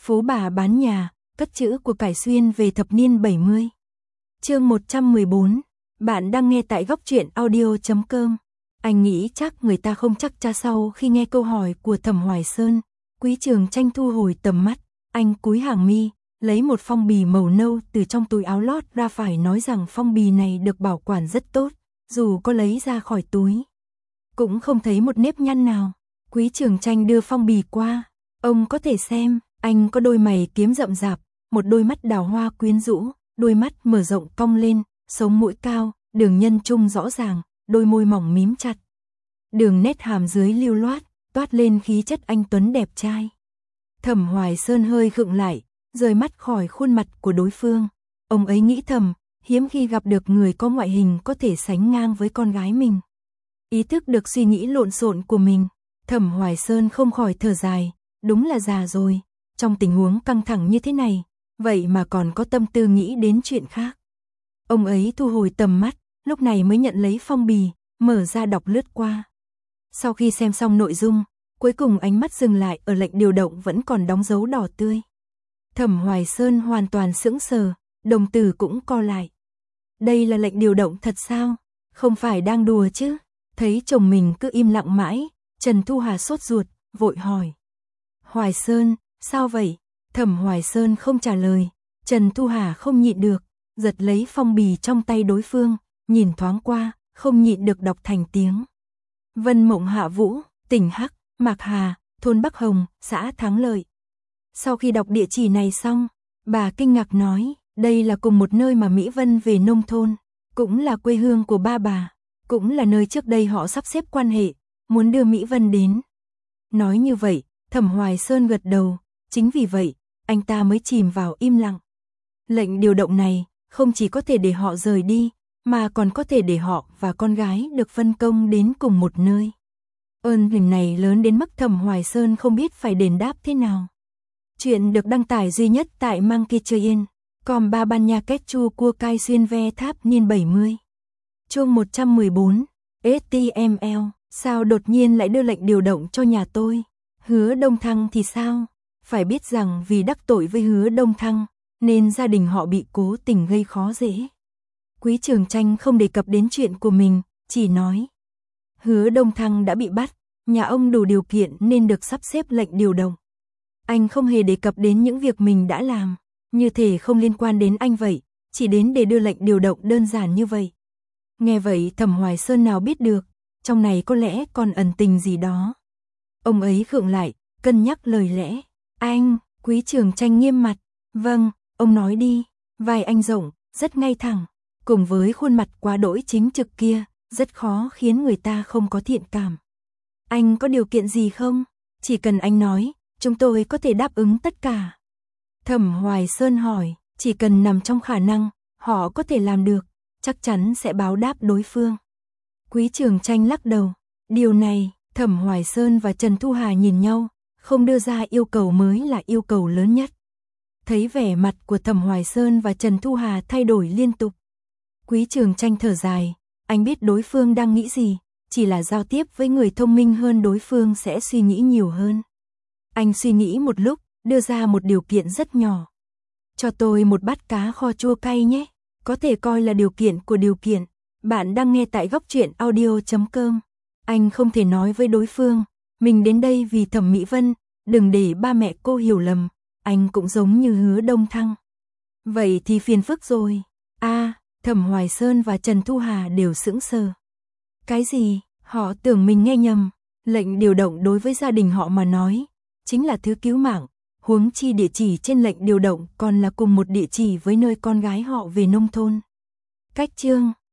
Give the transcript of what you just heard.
Phú bà bán nhà, cất trữ của cải xuyên về thập niên 70. Chương 114. Bạn đang nghe tại góc truyện audio.com. Anh nghĩ chắc người ta không chắc cha sau khi nghe câu hỏi của Thẩm Hoài Sơn. Quý Trường Tranh thu hồi tầm mắt, anh cúi hàng mi, lấy một phong bì màu nâu từ trong túi áo lót ra, phải nói rằng phong bì này được bảo quản rất tốt, dù có lấy ra khỏi túi cũng không thấy một nếp nhăn nào. Quý Trường Tranh đưa phong bì qua, ông có thể xem. Anh có đôi mày kiếm rậm rạp, một đôi mắt đào hoa quyến rũ, đôi mắt mở rộng cong lên, sống mũi cao, đường nhân trung rõ ràng, đôi môi mỏng mím chặt. Đường nét hàm dưới lưu loát, toát lên khí chất anh tuấn đẹp trai. Thẩm Hoài Sơn hơi khựng lại, rời mắt khỏi khuôn mặt của đối phương. Ông ấy nghĩ thầm, hiếm khi gặp được người có ngoại hình có thể sánh ngang với con gái mình. Ý thức được suy nghĩ lộn xộn của mình, Thẩm Hoài Sơn không khỏi thở dài, đúng là già rồi. Trong tình huống căng thẳng như thế này, vậy mà còn có tâm tư nghĩ đến chuyện khác. Ông ấy thu hồi tầm mắt, lúc này mới nhận lấy phong bì, mở ra đọc lướt qua. Sau khi xem xong nội dung, cuối cùng ánh mắt dừng lại ở lệnh điều động vẫn còn đóng dấu đỏ tươi. Thẩm Hoài Sơn hoàn toàn sững sờ, đồng tử cũng co lại. Đây là lệnh điều động thật sao? Không phải đang đùa chứ? Thấy chồng mình cứ im lặng mãi, Trần Thu Hà sốt ruột, vội hỏi. Hoài Sơn, sao vậy? Thẩm Hoài Sơn không trả lời, Trần Thu Hà không nhịn được, giật lấy phong bì trong tay đối phương, nhìn thoáng qua, không nhịn được đọc thành tiếng. Vân Mộng Hạ Vũ, tỉnh Hắc, Mạc Hà, thôn Bắc Hồng, xã Thắng Lợi. Sau khi đọc địa chỉ này xong, bà kinh ngạc nói, đây là cùng một nơi mà Mỹ Vân về nông thôn, cũng là quê hương của ba bà, cũng là nơi trước đây họ sắp xếp quan hệ, muốn đưa Mỹ Vân đến. Nói như vậy, Thẩm Hoài Sơn gật đầu, chính vì vậy, anh ta mới chìm vào im lặng. Lệnh điều động này, không chỉ có thể để họ rời đi, mà còn có thể để họ và con gái được phân công đến cùng một nơi. Ơn tình này lớn đến mức Thẩm Hoài Sơn không biết phải đền đáp thế nào. Chuyện được đăng tải duy nhất tại Monkey Train, còn ba ban nha kết chu cua cai xuyên ve tháp niên 70. Chương 114, HTML, sao đột nhiên lại đưa lệnh điều động cho nhà tôi? Hứa Đông Thăng thì sao? Phải biết rằng vì đắc tội với Hứa Đông Thăng, nên gia đình họ bị cố tình gây khó dễ. Quý Trường Tranh không đề cập đến chuyện của mình, chỉ nói. Hứa Đông Thăng đã bị bắt, nhà ông đủ điều kiện nên được sắp xếp lệnh điều động. Anh không hề đề cập đến những việc mình đã làm, như thể không liên quan đến anh vậy, chỉ đến để đưa lệnh điều động đơn giản như vậy. Nghe vậy Thẩm Hoài Sơn nào biết được, trong này có lẽ còn ẩn tình gì đó. Ông ấy khựng lại, cân nhắc lời lẽ. Anh, Quý Trường Tranh nghiêm mặt. Vâng, ông nói đi. Vai anh rộng, rất ngay thẳng, cùng với khuôn mặt quá đỗi chính trực kia, rất khó khiến người ta không có thiện cảm. Anh có điều kiện gì không? Chỉ cần anh nói, chúng tôi có thể đáp ứng tất cả. Thẩm Hoài Sơn hỏi, chỉ cần nằm trong khả năng, họ có thể làm được, chắc chắn sẽ báo đáp đối phương. Quý Trường Tranh lắc đầu, điều này, Thẩm Hoài Sơn và Trần Thu Hà nhìn nhau, không đưa ra yêu cầu mới là yêu cầu lớn nhất. Thấy vẻ mặt của Thẩm Hoài Sơn và Trần Thu Hà thay đổi liên tục. Quý Trường Tranh thở dài, anh biết đối phương đang nghĩ gì, chỉ là giao tiếp với người thông minh hơn đối phương sẽ suy nghĩ nhiều hơn. Anh suy nghĩ một lúc, đưa ra một điều kiện rất nhỏ. Cho tôi một bát cá kho chua cay nhé, có thể coi là điều kiện của điều kiện. Bạn đang nghe tại góc truyện audio.com. Anh không thể nói với đối phương, mình đến đây vì Thẩm Mỹ Vân, đừng để ba mẹ cô hiểu lầm, anh cũng giống như Hứa Đông Thăng. Vậy thì phiền phức rồi. Thẩm Hoài Sơn và Trần Thu Hà đều sững sờ. Cái gì? Họ tưởng mình nghe nhầm. Lệnh điều động đối với gia đình họ mà nói, chính là thứ cứu mạng, huống chi địa chỉ trên lệnh điều động còn là cùng một địa chỉ với nơi con gái họ về nông thôn. Cách chương